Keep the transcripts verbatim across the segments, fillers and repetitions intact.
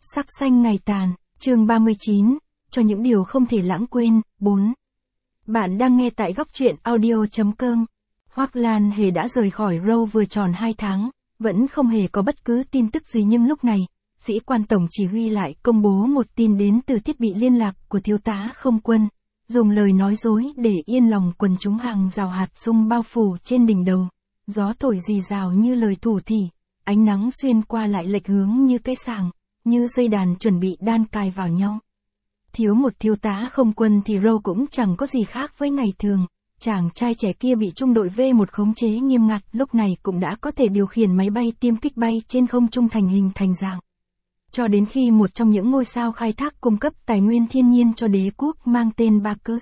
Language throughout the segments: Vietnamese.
Sắc xanh ngày tàn, chương ba mươi chín, cho những điều không thể lãng quên, bốn. Bạn đang nghe tại góc truyện audio.com. Hoắc Lan Hề đã rời khỏi Row vừa tròn hai tháng, vẫn không hề có bất cứ tin tức gì nhưng lúc này, sĩ quan tổng chỉ huy lại công bố một tin đến từ thiết bị liên lạc của thiếu tá không quân, dùng lời nói dối để yên lòng quần chúng hàng rào hạt sung bao phủ trên đỉnh đầu. Gió thổi rì rào như lời thủ thỉ, ánh nắng xuyên qua lại lệch hướng như cái sàng, như dây đàn chuẩn bị đan cài vào nhau. Thiếu một thiếu tá không quân thì Row cũng chẳng có gì khác với ngày thường. Chàng trai trẻ kia bị trung đội V một khống chế nghiêm ngặt, lúc này cũng đã có thể điều khiển máy bay tiêm kích bay trên không trung thành hình thành dạng. Cho đến khi một trong những ngôi sao khai thác cung cấp tài nguyên thiên nhiên cho đế quốc mang tên Bacchus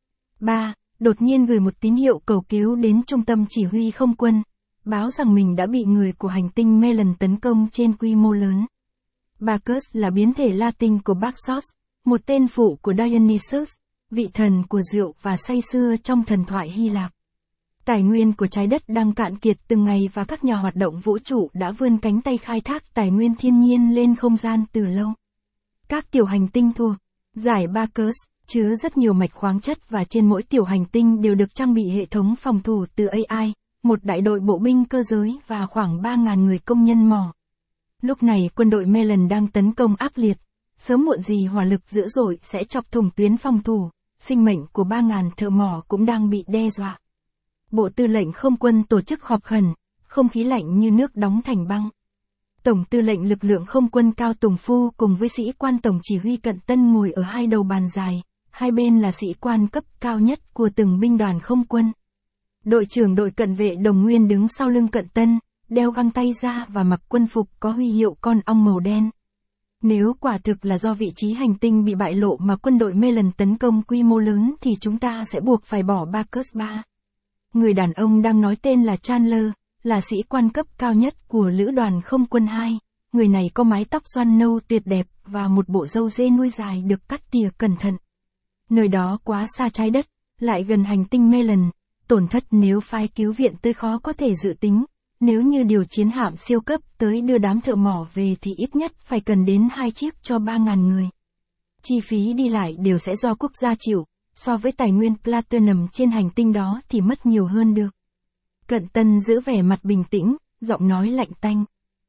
ba, đột nhiên gửi một tín hiệu cầu cứu đến trung tâm chỉ huy không quân, báo rằng mình đã bị người của hành tinh Melon tấn công trên quy mô lớn. Bacchus là biến thể Latin của Bacchus, một tên phụ của Dionysus, vị thần của rượu và say sưa trong thần thoại Hy Lạp. Tài nguyên của trái đất đang cạn kiệt từng ngày và các nhà hoạt động vũ trụ đã vươn cánh tay khai thác tài nguyên thiên nhiên lên không gian từ lâu. Các tiểu hành tinh thuộc giải Bacchus chứa rất nhiều mạch khoáng chất và trên mỗi tiểu hành tinh đều được trang bị hệ thống phòng thủ từ a i, một đại đội bộ binh cơ giới và khoảng ba nghìn người công nhân mỏ. Lúc này quân đội Melon đang tấn công ác liệt, sớm muộn gì hỏa lực dữ dội sẽ chọc thủng tuyến phòng thủ, sinh mệnh của ba nghìn thợ mỏ cũng đang bị đe dọa. Bộ Tư lệnh Không quân tổ chức họp khẩn, không khí lạnh như nước đóng thành băng. Tổng tư lệnh lực lượng không quân Cao Tùng Phu cùng với sĩ quan tổng chỉ huy Cận Tân ngồi ở hai đầu bàn dài, hai bên là sĩ quan cấp cao nhất của từng binh đoàn không quân. Đội trưởng đội cận vệ Đồng Nguyên đứng sau lưng Cận Tân, đeo găng tay ra và mặc quân phục có huy hiệu con ong màu đen. Nếu quả thực là do vị trí hành tinh bị bại lộ mà quân đội Melon tấn công quy mô lớn thì chúng ta sẽ buộc phải bỏ Bacchus ba. Người đàn ông đang nói tên là Chandler, là sĩ quan cấp cao nhất của lữ đoàn không quân hai. Người này có mái tóc xoăn nâu tuyệt đẹp và một bộ râu dê nuôi dài được cắt tỉa cẩn thận. Nơi đó quá xa trái đất, lại gần hành tinh Melon, tổn thất nếu phái cứu viện tới khó có thể dự tính. Nếu như điều chiến hạm siêu cấp tới đưa đám thợ mỏ về thì ít nhất phải cần đến hai chiếc cho ba nghìn người. Chi phí đi lại đều sẽ do quốc gia chịu, so với tài nguyên platinum trên hành tinh đó thì mất nhiều hơn được. Cận Tân giữ vẻ mặt bình tĩnh, giọng nói lạnh tanh.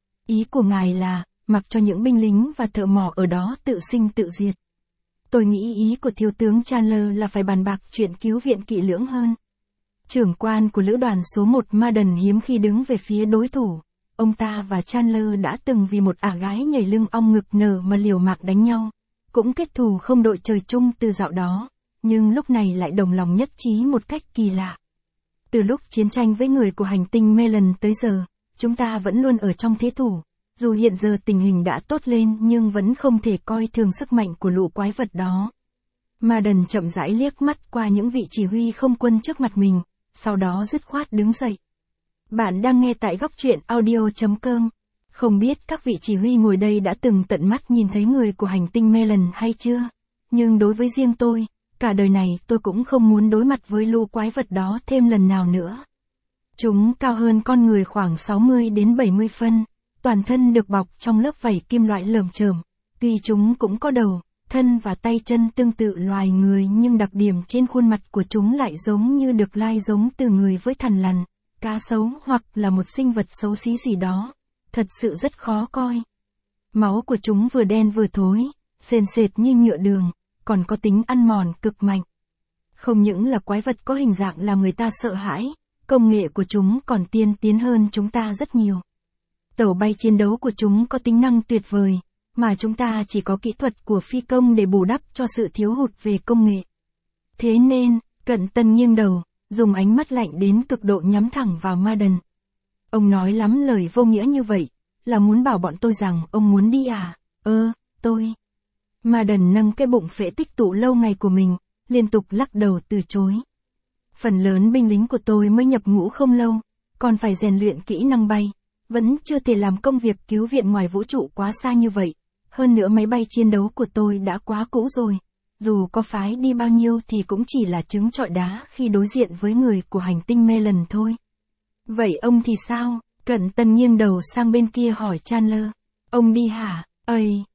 Ý của ngài là, mặc cho những binh lính và thợ mỏ ở đó tự sinh tự diệt. Tôi nghĩ ý của thiếu tướng Chandler là phải bàn bạc chuyện cứu viện kỹ lưỡng hơn. Trưởng quan của lữ đoàn số một Madden hiếm khi đứng về phía đối thủ. Ông ta và Chandler đã từng vì một ả gái nhảy lưng ong ngực nở mà liều mạng đánh nhau. Cũng kết thù không đội trời chung từ dạo đó, nhưng lúc này lại đồng lòng nhất trí một cách kỳ lạ. Từ lúc chiến tranh với người của hành tinh Melon tới giờ, chúng ta vẫn luôn ở trong thế thủ. Dù hiện giờ tình hình đã tốt lên nhưng vẫn không thể coi thường sức mạnh của lũ quái vật đó. Madden chậm rãi liếc mắt qua những vị chỉ huy không quân trước mặt mình, sau đó dứt khoát đứng dậy. Bạn đang nghe tại góc truyện audio.com. Không biết các vị chỉ huy ngồi đây đã từng tận mắt nhìn thấy người của hành tinh Melon hay chưa? Nhưng đối với riêng tôi, cả đời này tôi cũng không muốn đối mặt với lũ quái vật đó thêm lần nào nữa. Chúng cao hơn con người khoảng sáu mươi đến bảy mươi phân, toàn thân được bọc trong lớp vảy kim loại lởm chởm. Tuy chúng cũng có đầu, thân và tay chân tương tự loài người nhưng đặc điểm trên khuôn mặt của chúng lại giống như được lai giống từ người với thằn lằn, cá sấu hoặc là một sinh vật xấu xí gì đó. Thật sự rất khó coi. Máu của chúng vừa đen vừa thối, sền sệt như nhựa đường, còn có tính ăn mòn cực mạnh. Không những là quái vật có hình dạng làm người ta sợ hãi, công nghệ của chúng còn tiên tiến hơn chúng ta rất nhiều. Tàu bay chiến đấu của chúng có tính năng tuyệt vời, mà chúng ta chỉ có kỹ thuật của phi công để bù đắp cho sự thiếu hụt về công nghệ. Thế nên, Cận Tân nghiêng đầu, dùng ánh mắt lạnh đến cực độ nhắm thẳng vào Madden. Ông nói lắm lời vô nghĩa như vậy, là muốn bảo bọn tôi rằng ông muốn đi à? Ơ, tôi. Madden nâng cái bụng phệ tích tụ lâu ngày của mình, liên tục lắc đầu từ chối. Phần lớn binh lính của tôi mới nhập ngũ không lâu, còn phải rèn luyện kỹ năng bay, vẫn chưa thể làm công việc cứu viện ngoài vũ trụ quá xa như vậy. Hơn nữa máy bay chiến đấu của tôi đã quá cũ rồi, dù có phái đi bao nhiêu thì cũng chỉ là trứng trọi đá khi đối diện với người của hành tinh Melon thôi. Vậy ông thì sao? Cận Tân nghiêng đầu sang bên kia hỏi Chandler. Ông đi hả? Ây, e,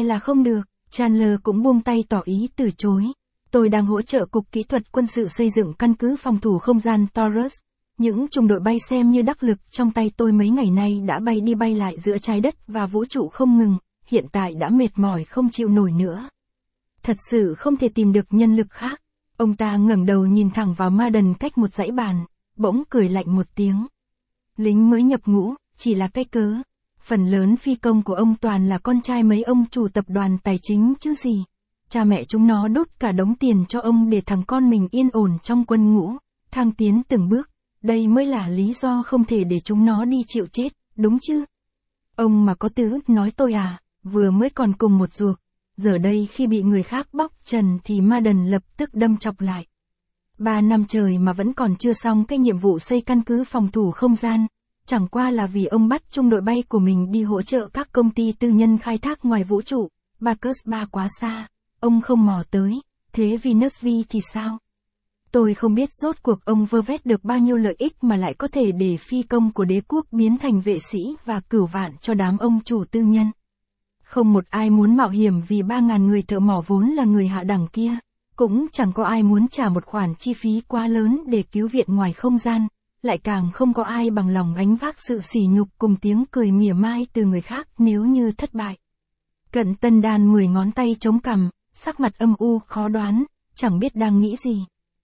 là không được. Chandler cũng buông tay tỏ ý từ chối. Tôi đang hỗ trợ Cục Kỹ thuật Quân sự xây dựng căn cứ phòng thủ không gian Taurus. Những trung đội bay xem như đắc lực trong tay tôi mấy ngày nay đã bay đi bay lại giữa trái đất và vũ trụ không ngừng, hiện tại đã mệt mỏi không chịu nổi nữa. Thật sự không thể tìm được nhân lực khác. Ông ta ngẩng đầu nhìn thẳng vào Madden cách một dãy bàn, bỗng cười lạnh một tiếng. Lính mới nhập ngũ, chỉ là cái cớ. Phần lớn phi công của ông toàn là con trai mấy ông chủ tập đoàn tài chính chứ gì. Cha mẹ chúng nó đốt cả đống tiền cho ông để thằng con mình yên ổn trong quân ngũ, thăng tiến từng bước. Đây mới là lý do không thể để chúng nó đi chịu chết, đúng chứ? Ông mà có tứ nói tôi à, vừa mới còn cùng một ruột. Giờ đây khi bị người khác bóc trần thì Madden lập tức đâm chọc lại. Ba năm trời mà vẫn còn chưa xong cái nhiệm vụ xây căn cứ phòng thủ không gian. Chẳng qua là vì ông bắt trung đội bay của mình đi hỗ trợ các công ty tư nhân khai thác ngoài vũ trụ. Bacchus ba quá xa, ông không mò tới, thế Venus V thì sao? Tôi không biết rốt cuộc ông vơ vét được bao nhiêu lợi ích mà lại có thể để phi công của đế quốc biến thành vệ sĩ và cửu vạn cho đám ông chủ tư nhân. Không một ai muốn mạo hiểm vì ba ngàn người thợ mỏ vốn là người hạ đẳng kia. Cũng chẳng có ai muốn trả một khoản chi phí quá lớn để cứu viện ngoài không gian. Lại càng không có ai bằng lòng gánh vác sự sỉ nhục cùng tiếng cười mỉa mai từ người khác nếu như thất bại. Cận Tân đan mười ngón tay chống cằm, sắc mặt âm u khó đoán, chẳng biết đang nghĩ gì.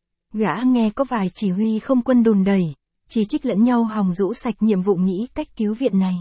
Gã nghe có vài chỉ huy không quân đùn đẩy, chỉ trích lẫn nhau hòng rũ sạch nhiệm vụ nghĩ cách cứu viện này.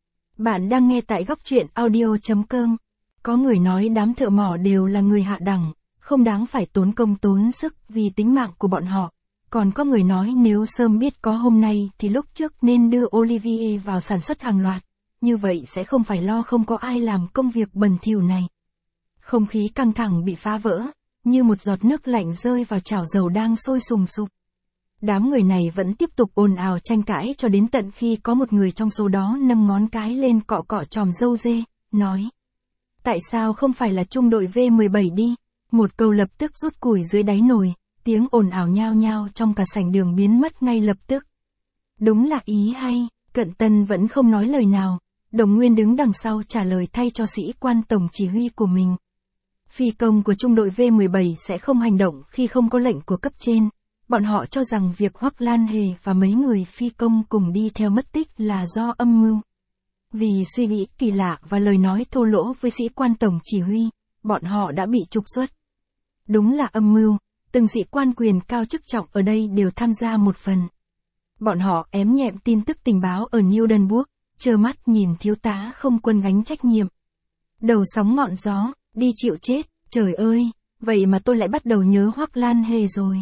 Bạn đang nghe tại góc truyện audio chấm com. Có người nói đám thợ mỏ đều là người hạ đẳng, không đáng phải tốn công tốn sức vì tính mạng của bọn họ. Còn có người nói nếu sớm biết có hôm nay thì lúc trước nên đưa Olivier vào sản xuất hàng loạt, như vậy sẽ không phải lo không có ai làm công việc bẩn thỉu này. Không khí căng thẳng bị phá vỡ, như một giọt nước lạnh rơi vào chảo dầu đang sôi sùng sục. Đám người này vẫn tiếp tục ồn ào tranh cãi cho đến tận khi có một người trong số đó nâng ngón cái lên cọ cọ chòm râu dê, nói: Tại sao không phải là trung đội V mười bảy đi? Một câu lập tức rút củi dưới đáy nồi, tiếng ồn ào nhao nhao trong cả sảnh đường biến mất ngay lập tức. Đúng là ý hay, Cận Tân vẫn không nói lời nào, Đồng Nguyên đứng đằng sau trả lời thay cho sĩ quan tổng chỉ huy của mình. Phi công của trung đội V mười bảy sẽ không hành động khi không có lệnh của cấp trên. Bọn họ cho rằng việc Hoắc Lan Hề và mấy người phi công cùng đi theo mất tích là do âm mưu. Vì suy nghĩ kỳ lạ và lời nói thô lỗ với sĩ quan tổng chỉ huy, bọn họ đã bị trục xuất. Đúng là âm mưu, từng sĩ quan quyền cao chức trọng ở đây đều tham gia một phần. Bọn họ ém nhẹm tin tức tình báo ở Newdenburg, trơ mắt nhìn thiếu tá không quân gánh trách nhiệm. Đầu sóng ngọn gió, đi chịu chết, trời ơi, vậy mà tôi lại bắt đầu nhớ Hoắc Lan Hề rồi.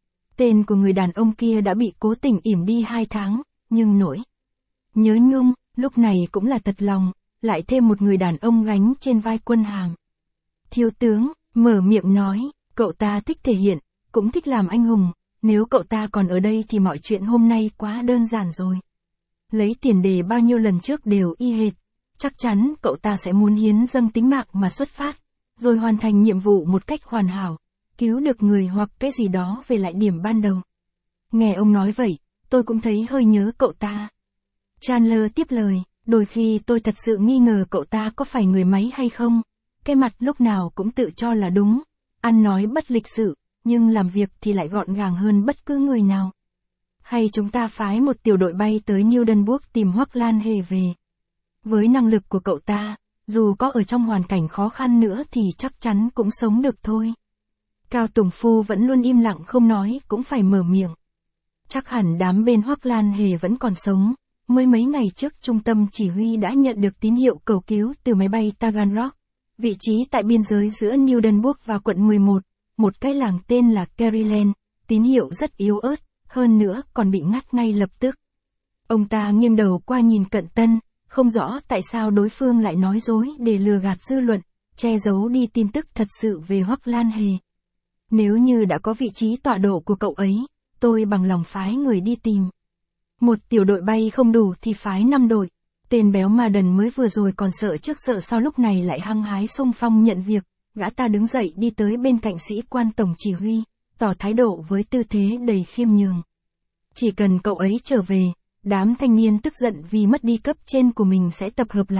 Tên của người đàn ông kia đã bị cố tình ỉm đi hai tháng, nhưng nỗi nhớ nhung, lúc này cũng là thật lòng, lại thêm một người đàn ông gánh trên vai quân hàm. Thiếu tướng, mở miệng nói, cậu ta thích thể hiện, cũng thích làm anh hùng, nếu cậu ta còn ở đây thì mọi chuyện hôm nay quá đơn giản rồi. Lấy tiền đề bao nhiêu lần trước đều y hệt, chắc chắn cậu ta sẽ muốn hiến dâng tính mạng mà xuất phát, rồi hoàn thành nhiệm vụ một cách hoàn hảo, cứu được người hoặc cái gì đó về lại điểm ban đầu. Nghe ông nói vậy, tôi cũng thấy hơi nhớ cậu ta. Chandler tiếp lời, đôi khi tôi thật sự nghi ngờ cậu ta có phải người máy hay không, cái mặt lúc nào cũng tự cho là đúng, ăn nói bất lịch sự, nhưng làm việc thì lại gọn gàng hơn bất cứ người nào. Hay chúng ta phái một tiểu đội bay tới Newdenburg tìm Hoắc Lan Hề về. Với năng lực của cậu ta, dù có ở trong hoàn cảnh khó khăn nữa thì chắc chắn cũng sống được thôi. Cao Tùng Phu vẫn luôn im lặng không nói cũng phải mở miệng. Chắc hẳn đám bên Hoắc Lan Hề vẫn còn sống, mới mấy ngày trước trung tâm chỉ huy đã nhận được tín hiệu cầu cứu từ máy bay Taganrog, vị trí tại biên giới giữa Newdenburg và quận mười một, một cái làng tên là Keriland, tín hiệu rất yếu ớt, hơn nữa còn bị ngắt ngay lập tức. Ông ta nghiêng đầu qua nhìn Cận Tân, không rõ tại sao đối phương lại nói dối để lừa gạt dư luận, che giấu đi tin tức thật sự về Hoắc Lan Hề. Nếu như đã có vị trí tọa độ của cậu ấy, tôi bằng lòng phái người đi tìm. Một tiểu đội bay không đủ thì phái năm đội. Tên béo Madden mới vừa rồi còn sợ trước sợ sau lúc này lại hăng hái xung phong nhận việc, gã ta đứng dậy đi tới bên cạnh sĩ quan tổng chỉ huy, tỏ thái độ với tư thế đầy khiêm nhường. Chỉ cần cậu ấy trở về, đám thanh niên tức giận vì mất đi cấp trên của mình sẽ tập hợp lại,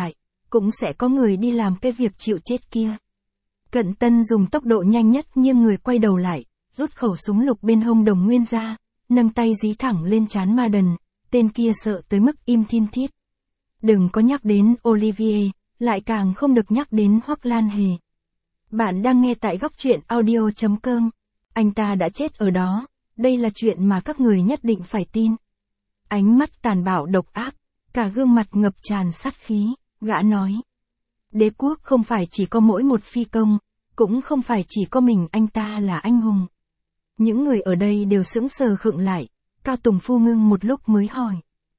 cũng sẽ có người đi làm cái việc chịu chết kia. Cận Tân dùng tốc độ nhanh nhất nghiêng người quay đầu lại, rút khẩu súng lục bên hông Đồng Nguyên ra, nâng tay dí thẳng lên trán Ma Đần, tên kia sợ tới mức im thin thít. Đừng có nhắc đến Olivier, lại càng không được nhắc đến Hoắc Lan Hề. Bạn đang nghe tại góc truyện audio chấm com. Anh ta đã chết ở đó, đây là chuyện mà các người nhất định phải tin. Ánh mắt tàn bạo độc ác, cả gương mặt ngập tràn sát khí, gã nói. Đế quốc không phải chỉ có mỗi một phi công, cũng không phải chỉ có mình anh ta là anh hùng. Những người ở đây đều sững sờ khựng lại, Cao Tùng Phu ngưng một lúc mới hỏi.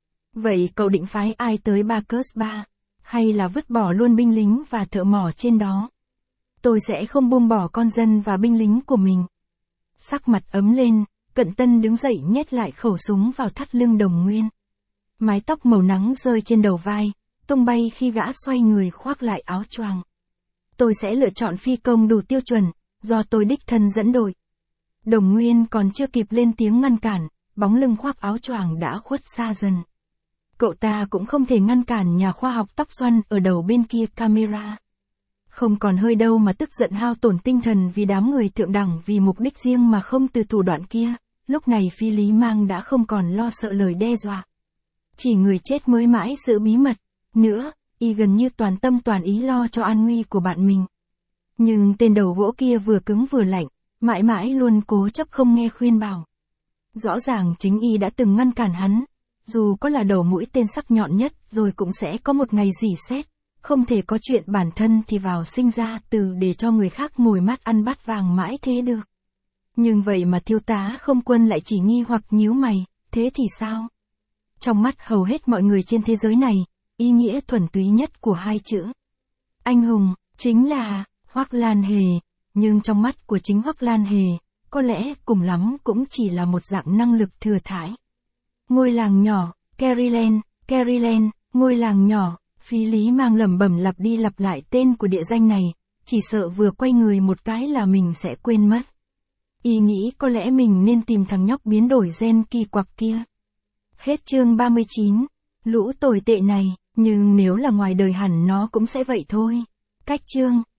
Vậy cậu định phái ai tới Bacchus ba, hay là vứt bỏ luôn binh lính và thợ mỏ trên đó? Tôi sẽ không buông bỏ con dân và binh lính của mình. Sắc mặt ấm lên, Cận Tân đứng dậy nhét lại khẩu súng vào thắt lưng Đồng Nguyên. Mái tóc màu nắng rơi trên đầu vai, tung bay khi gã xoay người khoác lại áo choàng. Tôi sẽ lựa chọn phi công đủ tiêu chuẩn, do tôi đích thân dẫn đội. Đồng Nguyên còn chưa kịp lên tiếng ngăn cản, bóng lưng khoác áo choàng đã khuất xa dần. Cậu ta cũng không thể ngăn cản nhà khoa học tóc xoăn ở đầu bên kia camera. Không còn hơi đâu mà tức giận hao tổn tinh thần vì đám người thượng đẳng vì mục đích riêng mà không từ thủ đoạn kia, lúc này Phi Lý Mang đã không còn lo sợ lời đe dọa. Chỉ người chết mới mãi giữ bí mật, nữa, y gần như toàn tâm toàn ý lo cho an nguy của bạn mình. Nhưng tên đầu gỗ kia vừa cứng vừa lạnh, mãi mãi luôn cố chấp không nghe khuyên bảo. Rõ ràng chính y đã từng ngăn cản hắn, dù có là đầu mũi tên sắc nhọn nhất rồi cũng sẽ có một ngày rỉ sét, không thể có chuyện bản thân thì vào sinh ra từ để cho người khác ngồi mắt ăn bát vàng mãi thế được. Nhưng vậy mà thiếu tá không quân lại chỉ nghi hoặc nhíu mày, thế thì sao? Trong mắt hầu hết mọi người trên thế giới này, ý nghĩa thuần túy nhất của hai chữ anh hùng, chính là Hoắc Lan Hề, nhưng trong mắt của chính Hoắc Lan Hề, có lẽ cùng lắm cũng chỉ là một dạng năng lực thừa thãi. Ngôi làng nhỏ, Caryland, Caryland, ngôi làng nhỏ, Phi Lý Mang lẩm bẩm lặp đi lặp lại tên của địa danh này, chỉ sợ vừa quay người một cái là mình sẽ quên mất. Y nghĩ có lẽ mình nên tìm thằng nhóc biến đổi gen kỳ quặc kia. Hết chương ba mươi chín, lũ tồi tệ này, nhưng nếu là ngoài đời hẳn nó cũng sẽ vậy thôi. Cách chương